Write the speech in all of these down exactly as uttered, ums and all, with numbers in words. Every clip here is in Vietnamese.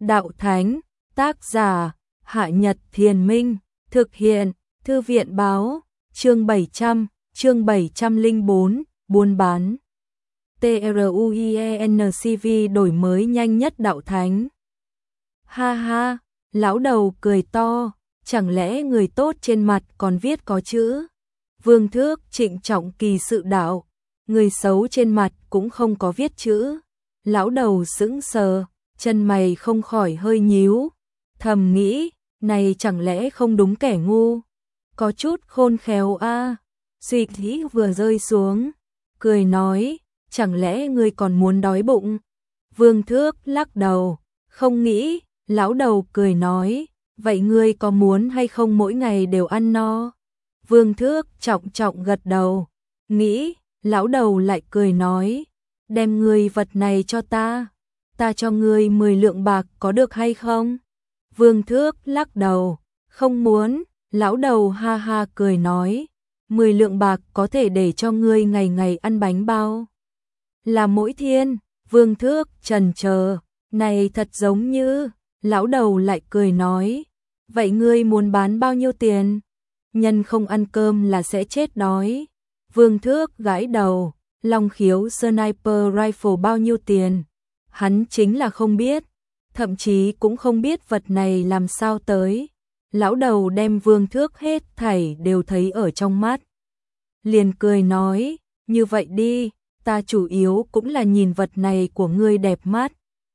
Đạo Thánh, tác giả, Hạ Nhật Thiền Minh, thực hiện, Thư viện Báo, chương bảy trăm, chương bảy trăm lẻ bốn, buôn bán. TRUIENCV đổi mới nhanh nhất Đạo Thánh. Ha ha, lão đầu cười to, chẳng lẽ người tốt trên mặt còn viết có chữ. Vương Thước trịnh trọng kỳ sự đạo, người xấu trên mặt cũng không có viết chữ. Lão đầu sững sờ, chân mày không khỏi hơi nhíu, thầm nghĩ, này chẳng lẽ không đúng kẻ ngu, có chút khôn khéo a. À. Suy nghĩ vừa rơi xuống, cười nói, chẳng lẽ ngươi còn muốn đói bụng? Vương Thước lắc đầu, không nghĩ. Lão đầu cười nói, vậy ngươi có muốn hay không mỗi ngày đều ăn no? Vương Thước trọng trọng gật đầu, nghĩ. Lão đầu lại cười nói, đem ngươi vật này cho ta, ta cho ngươi mười lượng bạc có được hay không? Vương Thước lắc đầu, không muốn. Lão đầu ha ha cười nói, mười lượng bạc có thể để cho ngươi ngày ngày ăn bánh bao. Là mỗi thiên. Vương Thước chần chờ, này thật giống như. Lão đầu lại cười nói, vậy ngươi muốn bán bao nhiêu tiền? Nhân không ăn cơm là sẽ chết đói. Vương Thước gãi đầu, Long Khiếu Sniper Rifle bao nhiêu tiền? Hắn chính là không biết, thậm chí cũng không biết vật này làm sao tới. Lão đầu đem Vương Thước hết thảy đều thấy ở trong mắt. Liền cười nói, như vậy đi, ta chủ yếu cũng là nhìn vật này của ngươi đẹp mắt.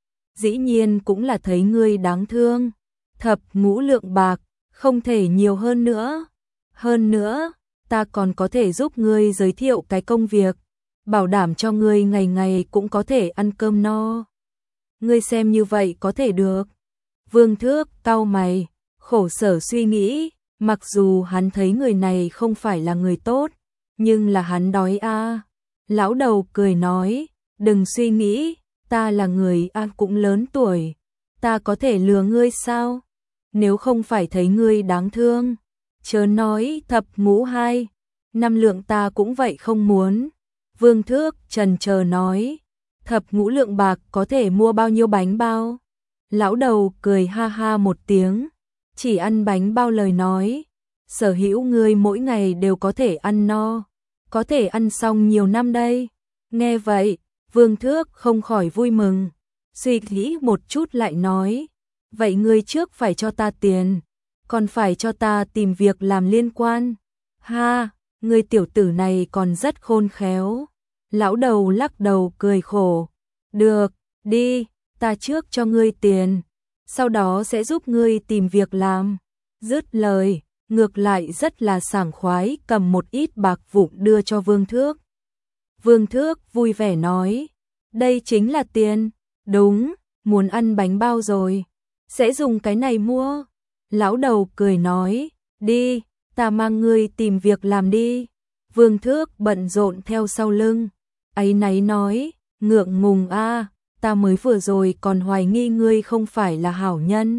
Dĩ nhiên cũng là thấy ngươi đáng thương. Thập ngũ lượng bạc, không thể nhiều hơn nữa. Hơn nữa, ta còn có thể giúp ngươi giới thiệu cái công việc, bảo đảm cho ngươi ngày ngày cũng có thể ăn cơm no. Ngươi xem như vậy có thể được. Vương Thước cau mày, khổ sở suy nghĩ, mặc dù hắn thấy người này không phải là người tốt, nhưng là hắn đói a. À. Lão đầu cười nói, đừng suy nghĩ, ta là người a à cũng lớn tuổi, ta có thể lừa ngươi sao? Nếu không phải thấy ngươi đáng thương, chớ nói thập ngũ hai, năm lượng ta cũng vậy không muốn. Vương Thước trần chờ nói, thập ngũ lượng bạc có thể mua bao nhiêu bánh bao? Lão đầu cười ha ha một tiếng, chỉ ăn bánh bao lời nói, sở hữu ngươi mỗi ngày đều có thể ăn no, có thể ăn xong nhiều năm đây. Nghe vậy, Vương Thước không khỏi vui mừng, suy nghĩ một chút lại nói, vậy ngươi trước phải cho ta tiền, còn phải cho ta tìm việc làm liên quan. Ha, ngươi tiểu tử này còn rất khôn khéo. Lão đầu lắc đầu cười khổ, được, đi, ta trước cho ngươi tiền, sau đó sẽ giúp ngươi tìm việc làm. Dứt lời, ngược lại rất là sảng khoái cầm một ít bạc vụn đưa cho Vương Thước. Vương Thước vui vẻ nói, đây chính là tiền, đúng, muốn ăn bánh bao rồi, sẽ dùng cái này mua. Lão đầu cười nói, đi, ta mang ngươi tìm việc làm đi. Vương Thước bận rộn theo sau lưng, áy náy nói, ngượng ngùng a, ta mới vừa rồi còn hoài nghi ngươi không phải là hảo nhân.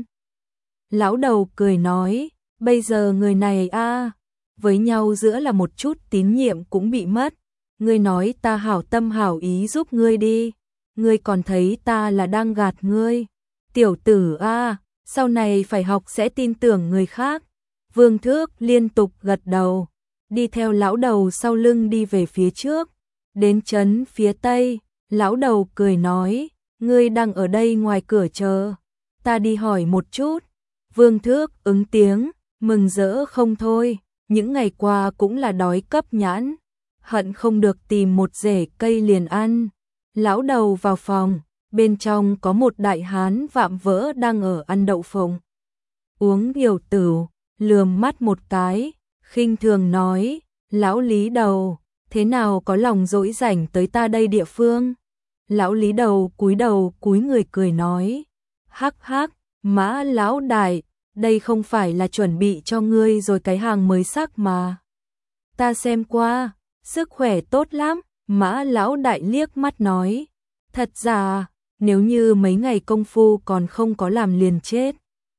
Lão đầu cười nói, bây giờ người này a, với nhau giữa là một chút tín nhiệm cũng bị mất. Ngươi nói ta hảo tâm hảo ý giúp ngươi đi, ngươi còn thấy ta là đang gạt ngươi. Tiểu tử a, sau này phải học sẽ tin tưởng người khác. Vương Thước liên tục gật đầu, đi theo lão đầu sau lưng đi về phía trước. Đến trấn phía tây, lão đầu cười nói, ngươi đang ở đây ngoài cửa chờ, ta đi hỏi một chút. Vương Thước ứng tiếng, mừng rỡ không thôi, những ngày qua cũng là đói cấp nhãn, hận không được tìm một rễ cây liền ăn. Lão đầu vào phòng, bên trong có một đại hán vạm vỡ đang ở ăn đậu phộng. Uống điều tửu, lườm mắt một cái, khinh thường nói, lão Lý đầu, thế nào có lòng dỗi rảnh tới ta đây địa phương? Lão Lý đầu cúi đầu cúi người cười nói, hắc hắc, Mã lão đại, đây không phải là chuẩn bị cho ngươi rồi cái hàng mới sắc mà. Ta xem qua, sức khỏe tốt lắm. Mã lão đại liếc mắt nói, thật ra, nếu như mấy ngày công phu còn không có làm liền chết.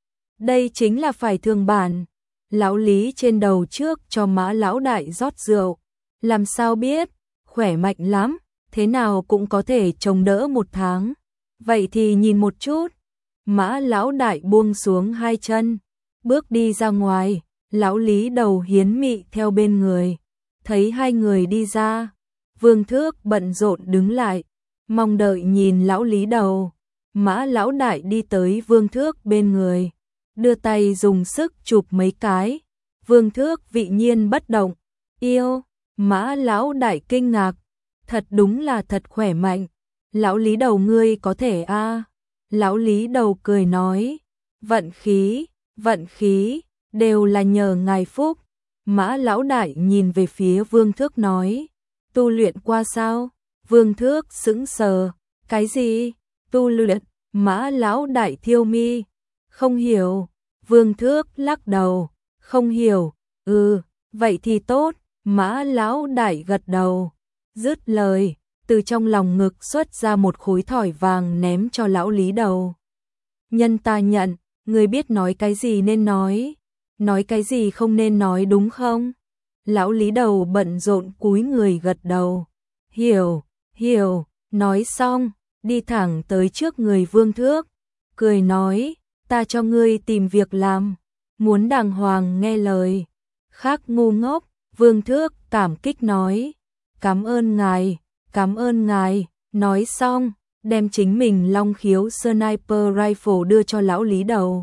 Đây chính là phải thường bản. Lão Lý trên đầu trước cho Mã lão đại rót rượu, làm sao biết, khỏe mạnh lắm, thế nào cũng có thể chống đỡ một tháng. Vậy thì nhìn một chút. Mã lão đại buông xuống hai chân, bước đi ra ngoài, lão Lý Đầu Hiến Mị theo bên người. Thấy hai người đi ra, Vương Thước bận rộn đứng lại, mong đợi nhìn lão Lý Đầu. Mã lão đại đi tới Vương Thước bên người, đưa tay dùng sức chụp mấy cái. Vương Thước vị nhiên bất động. Yêu, Mã lão đại kinh ngạc, thật đúng là thật khỏe mạnh. Lão Lý Đầu ngươi có thể a? À? Lão Lý Đầu cười nói, vận khí, vận khí, đều là nhờ ngài phúc. Mã lão đại nhìn về phía Vương Thước nói, tu luyện qua sao? Vương Thước sững sờ, cái gì? Tu luyện? Mã lão đại thiêu mi, không hiểu. Vương Thước lắc đầu, không hiểu. Ừ, vậy thì tốt. Mã lão đại gật đầu, dứt lời, từ trong lòng ngực xuất ra một khối thỏi vàng ném cho lão Lý Đầu. Nhân ta nhận, người biết nói cái gì nên nói, nói cái gì không nên nói đúng không? Lão Lý Đầu bận rộn cúi người gật đầu. Hiểu, hiểu, nói xong, đi thẳng tới trước người Vương Thước, cười nói, ta cho ngươi tìm việc làm, muốn đàng hoàng nghe lời, khác ngu ngốc. Vương Thước cảm kích nói, cảm ơn ngài, cảm ơn ngài. Nói xong, đem chính mình long khiếu sniper rifle đưa cho lão Lý Đầu.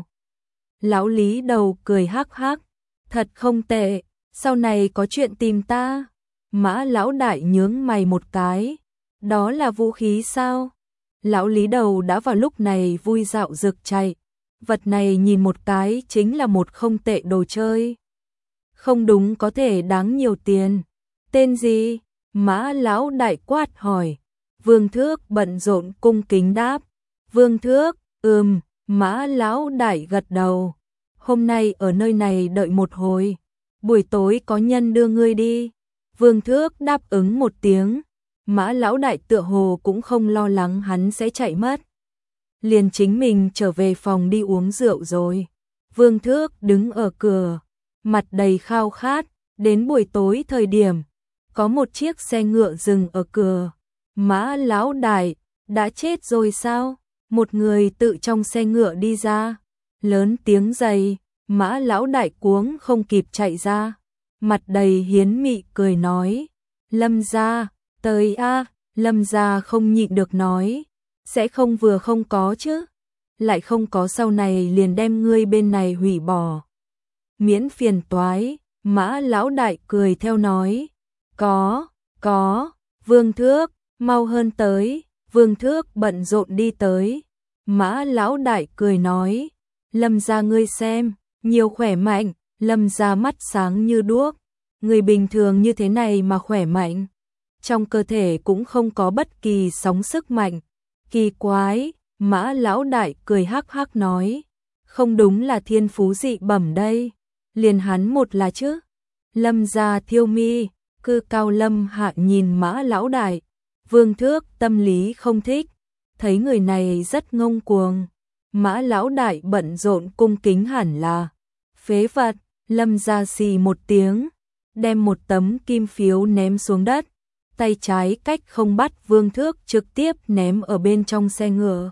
Lão Lý Đầu cười hắc hắc, thật không tệ, sau này có chuyện tìm ta. Mã lão đại nhướng mày một cái, đó là vũ khí sao? Lão Lý Đầu đã vào lúc này vui dạo rực chạy, vật này nhìn một cái chính là một không tệ đồ chơi. Không đúng có thể đáng nhiều tiền. Tên gì? Mã lão đại quát hỏi. Vương Thước bận rộn cung kính đáp. Vương Thước, ừm. Mã lão đại gật đầu. Hôm nay ở nơi này đợi một hồi, buổi tối có nhân đưa ngươi đi. Vương Thước đáp ứng một tiếng. Mã lão đại tựa hồ cũng không lo lắng hắn sẽ chạy mất, liền chính mình trở về phòng đi uống rượu rồi. Vương Thước đứng ở cửa, mặt đầy khao khát. Đến buổi tối thời điểm, có một chiếc xe ngựa dừng ở cửa. Mã lão đại, đã chết rồi sao? Một người tự trong xe ngựa đi ra, lớn tiếng dày. Mã lão đại cuống không kịp chạy ra, mặt đầy hiến mị cười nói, Lâm gia, tới a. Lâm gia không nhịn được nói, sẽ không vừa không có chứ, lại không có sau này liền đem ngươi bên này hủy bỏ, miễn phiền toái. Mã lão đại cười theo nói, có, có. Vương Thước, mau hơn tới. Vương Thước bận rộn đi tới. Mã lão đại cười nói, Lâm gia ngươi xem, nhiều khỏe mạnh. Lâm gia mắt sáng như đuốc, người bình thường như thế này mà khỏe mạnh, trong cơ thể cũng không có bất kỳ sóng sức mạnh. Kỳ quái. Mã lão đại cười hắc hắc nói, không đúng là thiên phú dị bẩm đây, liền hắn một là chứ. Lâm gia thiêu mi, cư cao lâm hạ nhìn Mã lão đại. Vương Thước tâm lý không thích, thấy người này rất ngông cuồng. Mã lão đại bận rộn cung kính hẳn là phế vật. Lâm gia xì một tiếng, đem một tấm kim phiếu ném xuống đất, tay trái cách không bắt Vương Thước trực tiếp ném ở bên trong xe ngựa.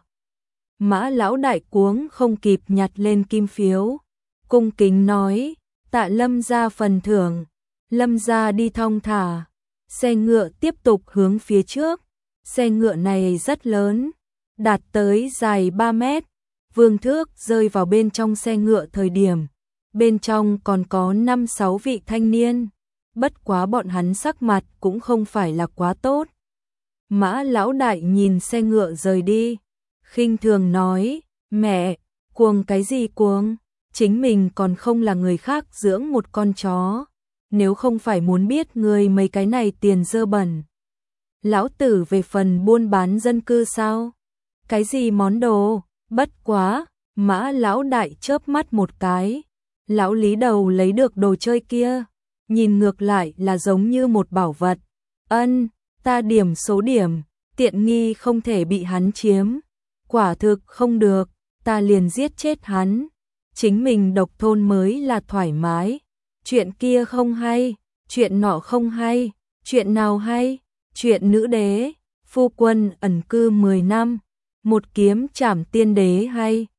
Mã lão đại cuống không kịp nhặt lên kim phiếu, cung kính nói, tạ Lâm gia phần thưởng. Lâm gia đi thong thả, xe ngựa tiếp tục hướng phía trước. Xe ngựa này rất lớn, đạt tới dài ba mét. Vương Thước rơi vào bên trong xe ngựa thời điểm, bên trong còn có năm sáu vị thanh niên, bất quá bọn hắn sắc mặt cũng không phải là quá tốt. Mã lão đại nhìn xe ngựa rời đi, khinh thường nói, mẹ, cuồng cái gì cuồng, chính mình còn không là người khác dưỡng một con chó, nếu không phải muốn biết người mấy cái này tiền dơ bẩn, lão tử về phần buôn bán dân cư sao? Cái gì món đồ, bất quá. Mã lão đại chớp mắt một cái, lão Lý Đầu lấy được đồ chơi kia, nhìn ngược lại là giống như một bảo vật. Ân, ta điểm số điểm, tiện nghi không thể bị hắn chiếm, quả thực không được, ta liền giết chết hắn, chính mình độc thôn mới là thoải mái. Chuyện kia không hay, chuyện nọ không hay, chuyện nào hay? Chuyện nữ đế, phu quân ẩn cư mười năm, một kiếm trảm tiên đế hay.